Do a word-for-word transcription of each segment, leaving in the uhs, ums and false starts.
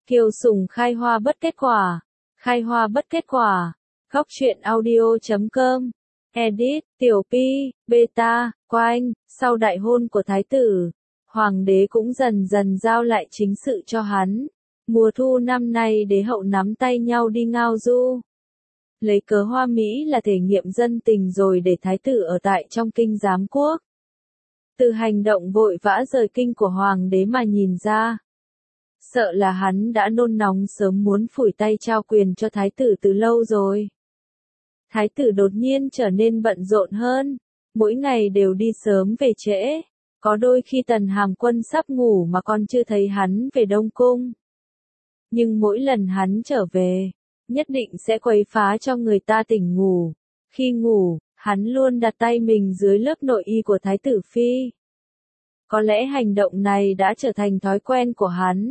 Kiều Sùng khai hoa bất kết quả. Khai hoa bất kết quả. Góc truyện audio chấm com. Edit, Tiểu Pi, Beta, Quanh. Sau đại hôn của thái tử, hoàng đế cũng dần dần giao lại chính sự cho hắn. Mùa thu năm nay đế hậu nắm tay nhau đi ngao du. Lấy cớ hoa Mỹ là thể nghiệm dân tình rồi để thái tử ở tại trong kinh giám quốc. Từ hành động vội vã rời kinh của hoàng đế mà nhìn ra, sợ là hắn đã nôn nóng sớm muốn phủi tay trao quyền cho thái tử từ lâu rồi. Thái tử đột nhiên trở nên bận rộn hơn, mỗi ngày đều đi sớm về trễ, có đôi khi Tần Hàm Quân sắp ngủ mà còn chưa thấy hắn về Đông Cung. Nhưng mỗi lần hắn trở về, nhất định sẽ quấy phá cho người ta tỉnh ngủ. Khi ngủ, hắn luôn đặt tay mình dưới lớp nội y của thái tử phi. Có lẽ hành động này đã trở thành thói quen của hắn.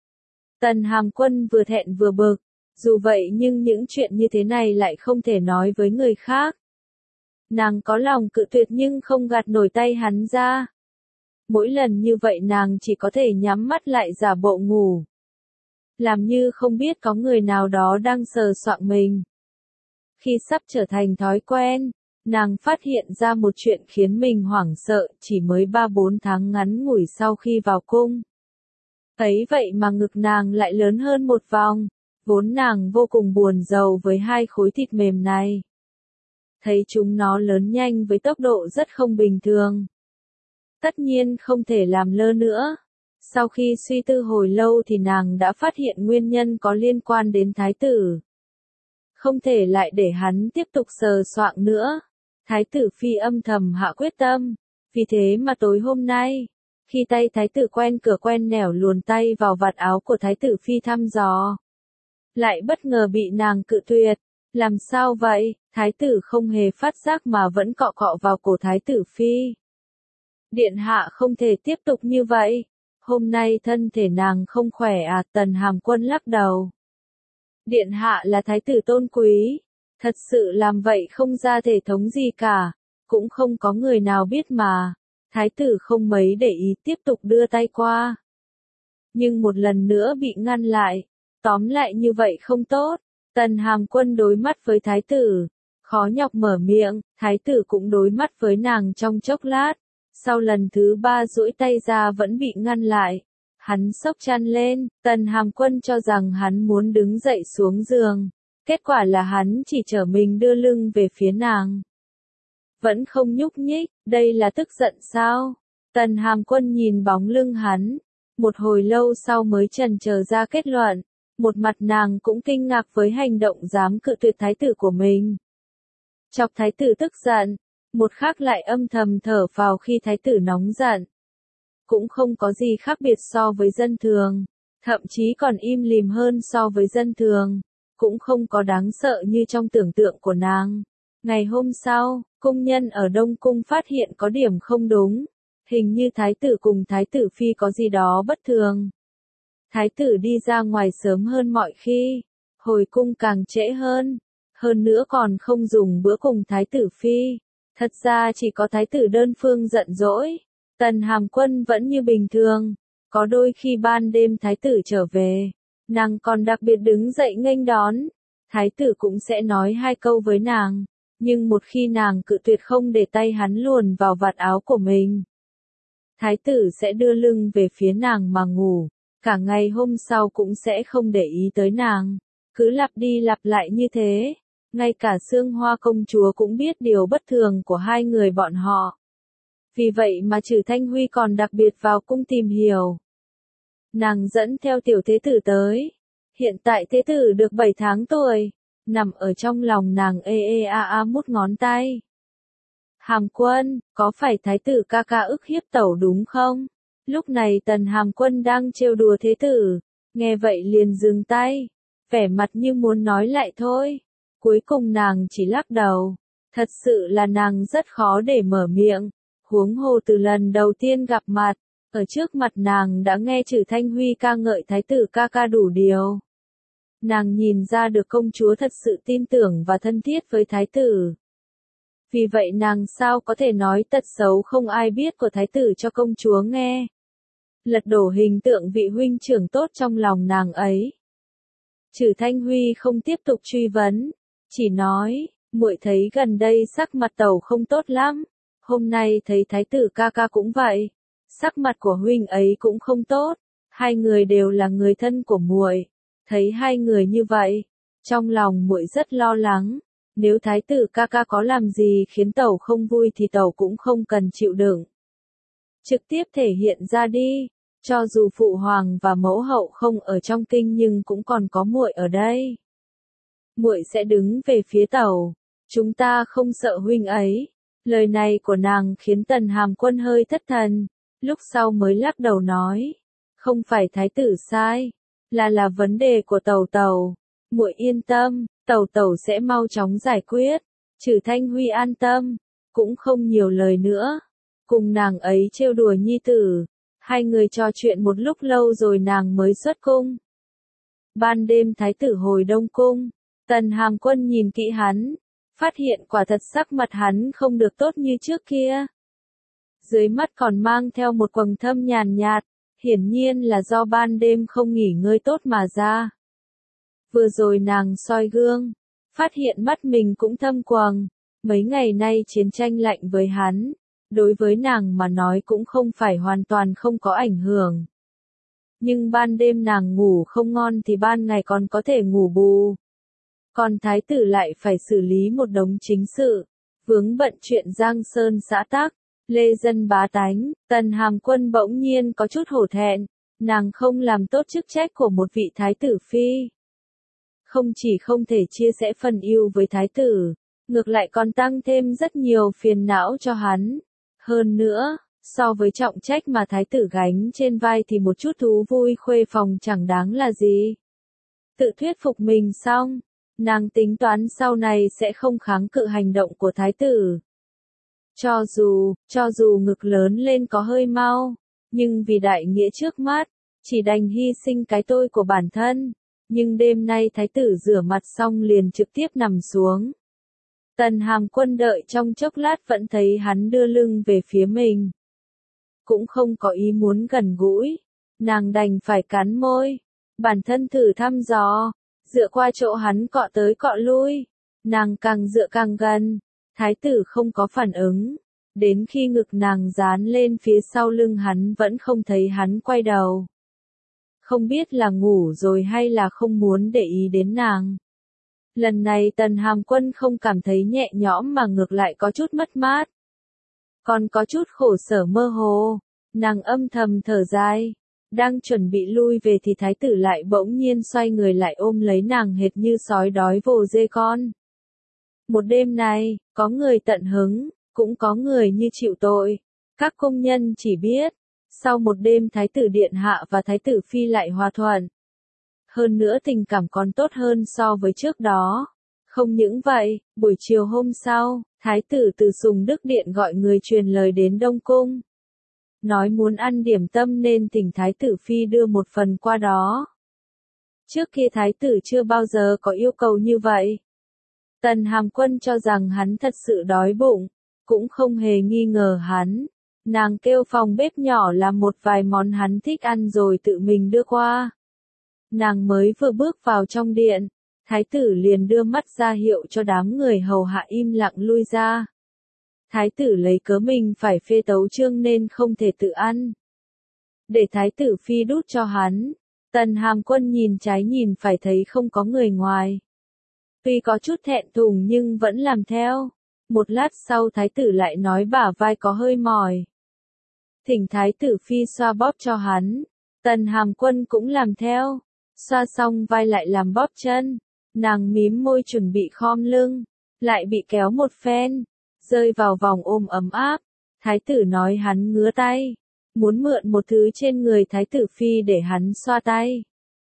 Tần Hàm Quân vừa thẹn vừa bực, dù vậy nhưng những chuyện như thế này lại không thể nói với người khác. Nàng có lòng cự tuyệt nhưng không gạt nổi tay hắn ra. Mỗi lần như vậy nàng chỉ có thể nhắm mắt lại giả bộ ngủ, làm như không biết có người nào đó đang sờ soạng mình. Khi sắp trở thành thói quen, nàng phát hiện ra một chuyện khiến mình hoảng sợ chỉ mới ba bốn tháng ngắn ngủi sau khi vào cung. Ấy vậy mà ngực nàng lại lớn hơn một vòng, vốn nàng vô cùng buồn rầu với hai khối thịt mềm này. Thấy chúng nó lớn nhanh với tốc độ rất không bình thường. Tất nhiên không thể làm lơ nữa. Sau khi suy tư hồi lâu thì nàng đã phát hiện nguyên nhân có liên quan đến thái tử. Không thể lại để hắn tiếp tục sờ soạng nữa. Thái tử phi âm thầm hạ quyết tâm. Vì thế mà tối hôm nay, khi tay thái tử quen cửa quen nẻo luồn tay vào vạt áo của thái tử phi thăm dò, lại bất ngờ bị nàng cự tuyệt. Làm sao vậy? Thái tử không hề phát giác mà vẫn cọ cọ vào cổ thái tử phi. Điện hạ không thể tiếp tục như vậy. Hôm nay thân thể nàng không khỏe à? Tần Hàm Quân lắc đầu. Điện hạ là thái tử tôn quý, thật sự làm vậy không ra thể thống gì cả, cũng không có người nào biết mà. Thái tử không mấy để ý tiếp tục đưa tay qua. Nhưng một lần nữa bị ngăn lại. Tóm lại như vậy không tốt. Tần Hàm Quân đối mắt với thái tử, khó nhọc mở miệng, thái tử cũng đối mắt với nàng trong chốc lát. Sau lần thứ ba duỗi tay ra vẫn bị ngăn lại. Hắn xốc chăn lên, Tần Hàm Quân cho rằng hắn muốn đứng dậy xuống giường. Kết quả là hắn chỉ trở mình đưa lưng về phía nàng. Vẫn không nhúc nhích, đây là tức giận sao? Tần Hàm Quân nhìn bóng lưng hắn. Một hồi lâu sau mới chần chờ ra kết luận. Một mặt nàng cũng kinh ngạc với hành động dám cự tuyệt thái tử của mình. Chọc thái tử tức giận. Một khác lại âm thầm thở phào khi thái tử nóng giận. Cũng không có gì khác biệt so với dân thường, thậm chí còn im lìm hơn so với dân thường, cũng không có đáng sợ như trong tưởng tượng của nàng. Ngày hôm sau, cung nhân ở Đông Cung phát hiện có điểm không đúng, hình như thái tử cùng thái tử phi có gì đó bất thường. Thái tử đi ra ngoài sớm hơn mọi khi, hồi cung càng trễ hơn, hơn nữa còn không dùng bữa cùng thái tử phi. Thật ra chỉ có thái tử đơn phương giận dỗi. Tần Hàm Quân vẫn như bình thường. Có đôi khi ban đêm thái tử trở về, nàng còn đặc biệt đứng dậy nghênh đón. Thái tử cũng sẽ nói hai câu với nàng. Nhưng một khi nàng cự tuyệt không để tay hắn luồn vào vạt áo của mình, thái tử sẽ đưa lưng về phía nàng mà ngủ. Cả ngày hôm sau cũng sẽ không để ý tới nàng. Cứ lặp đi lặp lại như thế. Ngay cả Sương Hoa công chúa cũng biết điều bất thường của hai người bọn họ. Vì vậy mà Trử Thanh Huy còn đặc biệt vào cung tìm hiểu. Nàng dẫn theo tiểu thế tử tới. Hiện tại thế tử được bảy tháng tuổi. Nằm ở trong lòng nàng ê ê a a mút ngón tay. Hàm Quân, có phải thái tử ca ca ức hiếp tẩu đúng không? Lúc này Tần Hàm Quân đang trêu đùa thế tử. Nghe vậy liền dừng tay. Vẻ mặt như muốn nói lại thôi. Cuối cùng nàng chỉ lắc đầu. Thật sự là nàng rất khó để mở miệng. Huống hồ từ lần đầu tiên gặp mặt, ở trước mặt nàng đã nghe Trử Thanh Huy ca ngợi thái tử ca ca đủ điều. Nàng nhìn ra được công chúa thật sự tin tưởng và thân thiết với thái tử. Vì vậy nàng sao có thể nói tật xấu không ai biết của thái tử cho công chúa nghe. lật đổ hình tượng vị huynh trưởng tốt trong lòng nàng ấy. Trử Thanh Huy không tiếp tục truy vấn, chỉ nói, muội thấy gần đây sắc mặt tẩu không tốt lắm, hôm nay thấy thái tử ca ca cũng vậy, sắc mặt của huynh ấy cũng không tốt, hai người đều là người thân của muội, thấy hai người như vậy, trong lòng muội rất lo lắng, nếu thái tử ca ca có làm gì khiến tẩu không vui thì tẩu cũng không cần chịu đựng. Trực tiếp thể hiện ra đi, cho dù phụ hoàng và mẫu hậu không ở trong kinh nhưng cũng còn có muội ở đây. Muội sẽ đứng về phía tẩu, chúng ta không sợ huynh ấy. Lời này của nàng khiến Tần Hàm Quân hơi thất thần, lúc sau mới lắc đầu nói, không phải thái tử sai, là là vấn đề của tẩu tẩu, muội yên tâm, tẩu tẩu sẽ mau chóng giải quyết. Trử Thanh Huy an tâm, cũng không nhiều lời nữa, cùng nàng ấy trêu đùa nhi tử, hai người trò chuyện một lúc lâu rồi nàng mới xuất cung. Ban đêm thái tử hồi Đông Cung, Tần Hàm Quân nhìn kỹ hắn, phát hiện quả thật sắc mặt hắn không được tốt như trước kia. Dưới mắt còn mang theo một quầng thâm nhàn nhạt, hiển nhiên là do ban đêm không nghỉ ngơi tốt mà ra. Vừa rồi nàng soi gương, phát hiện mắt mình cũng thâm quầng, mấy ngày nay chiến tranh lạnh với hắn, đối với nàng mà nói cũng không phải hoàn toàn không có ảnh hưởng. Nhưng ban đêm nàng ngủ không ngon thì ban ngày còn có thể ngủ bù. Còn thái tử lại phải xử lý một đống chính sự, vướng bận chuyện Giang Sơn xã tắc, lê dân bá tánh, Tần Hàm Quân bỗng nhiên có chút hổ thẹn, nàng không làm tốt chức trách của một vị thái tử phi. Không chỉ không thể chia sẻ phần ưu với thái tử, ngược lại còn tăng thêm rất nhiều phiền não cho hắn. Hơn nữa, so với trọng trách mà thái tử gánh trên vai thì một chút thú vui khuê phòng chẳng đáng là gì. Tự thuyết phục mình xong, nàng tính toán sau này sẽ không kháng cự hành động của thái tử. Cho dù, cho dù ngực lớn lên có hơi mau, nhưng vì đại nghĩa trước mắt, chỉ đành hy sinh cái tôi của bản thân. Nhưng đêm nay thái tử rửa mặt xong liền trực tiếp nằm xuống. Tần Hàm Quân đợi trong chốc lát vẫn thấy hắn đưa lưng về phía mình. Cũng không có ý muốn gần gũi, nàng đành phải cắn môi, bản thân thử thăm dò, dựa qua chỗ hắn cọ tới cọ lui, nàng càng dựa càng gần, thái tử không có phản ứng, đến khi ngực nàng dán lên phía sau lưng hắn vẫn không thấy hắn quay đầu. Không biết là ngủ rồi hay là không muốn để ý đến nàng. Lần này Tần Hàm Quân không cảm thấy nhẹ nhõm mà ngược lại có chút mất mát. Còn có chút khổ sở mơ hồ, nàng âm thầm thở dài, đang chuẩn bị lui về thì thái tử lại bỗng nhiên xoay người lại ôm lấy nàng hệt như sói đói vồ dê con. Một đêm này, có người tận hứng, cũng có người như chịu tội. Các công nhân chỉ biết, sau một đêm thái tử điện hạ và thái tử phi lại hòa thuận. Hơn nữa tình cảm còn tốt hơn so với trước đó. Không những vậy, buổi chiều hôm sau, thái tử từ Sùng Đức Điện gọi người truyền lời đến Đông Cung. Nói muốn ăn điểm tâm nên thỉnh thái tử phi đưa một phần qua đó. Trước kia thái tử chưa bao giờ có yêu cầu như vậy. Tần Hàm Quân cho rằng hắn thật sự đói bụng, cũng không hề nghi ngờ hắn. Nàng kêu phòng bếp nhỏ làm một vài món hắn thích ăn rồi tự mình đưa qua. Nàng mới vừa bước vào trong điện, thái tử liền đưa mắt ra hiệu cho đám người hầu hạ im lặng lui ra. Thái tử lấy cớ mình phải phê tấu chương nên không thể tự ăn. Để thái tử phi đút cho hắn, Tần Hàm Quân nhìn trái nhìn phải thấy không có người ngoài. Tuy có chút thẹn thùng nhưng vẫn làm theo. Một lát sau thái tử lại nói bả vai có hơi mỏi. Thỉnh thái tử phi xoa bóp cho hắn. Tần Hàm Quân cũng làm theo. Xoa xong vai lại làm bóp chân. Nàng mím môi chuẩn bị khom lưng. Lại bị kéo một phen. Rơi vào vòng ôm ấm áp. Thái tử nói hắn ngứa tay. Muốn mượn một thứ trên người thái tử phi để hắn xoa tay.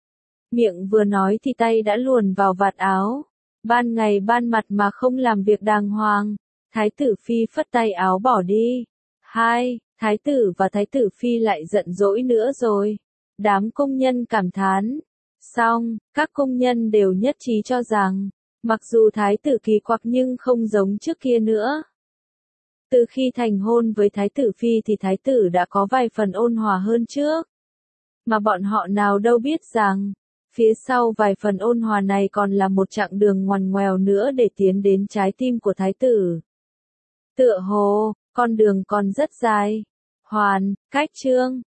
Miệng vừa nói thì tay đã luồn vào vạt áo. Ban ngày ban mặt mà không làm việc đàng hoàng. Thái tử phi phất tay áo bỏ đi. Hai, thái tử và thái tử phi lại giận dỗi nữa rồi. Đám công nhân cảm thán. Xong, các công nhân đều nhất trí cho rằng, mặc dù thái tử kỳ quặc nhưng không giống trước kia nữa. Từ khi thành hôn với Thái tử Phi thì Thái tử đã có vài phần ôn hòa hơn trước. Mà bọn họ nào đâu biết rằng, phía sau vài phần ôn hòa này còn là một chặng đường ngoằn ngoèo nữa để tiến đến trái tim của Thái tử. Tựa hồ, con đường còn rất dài. Hoàn, cách chương.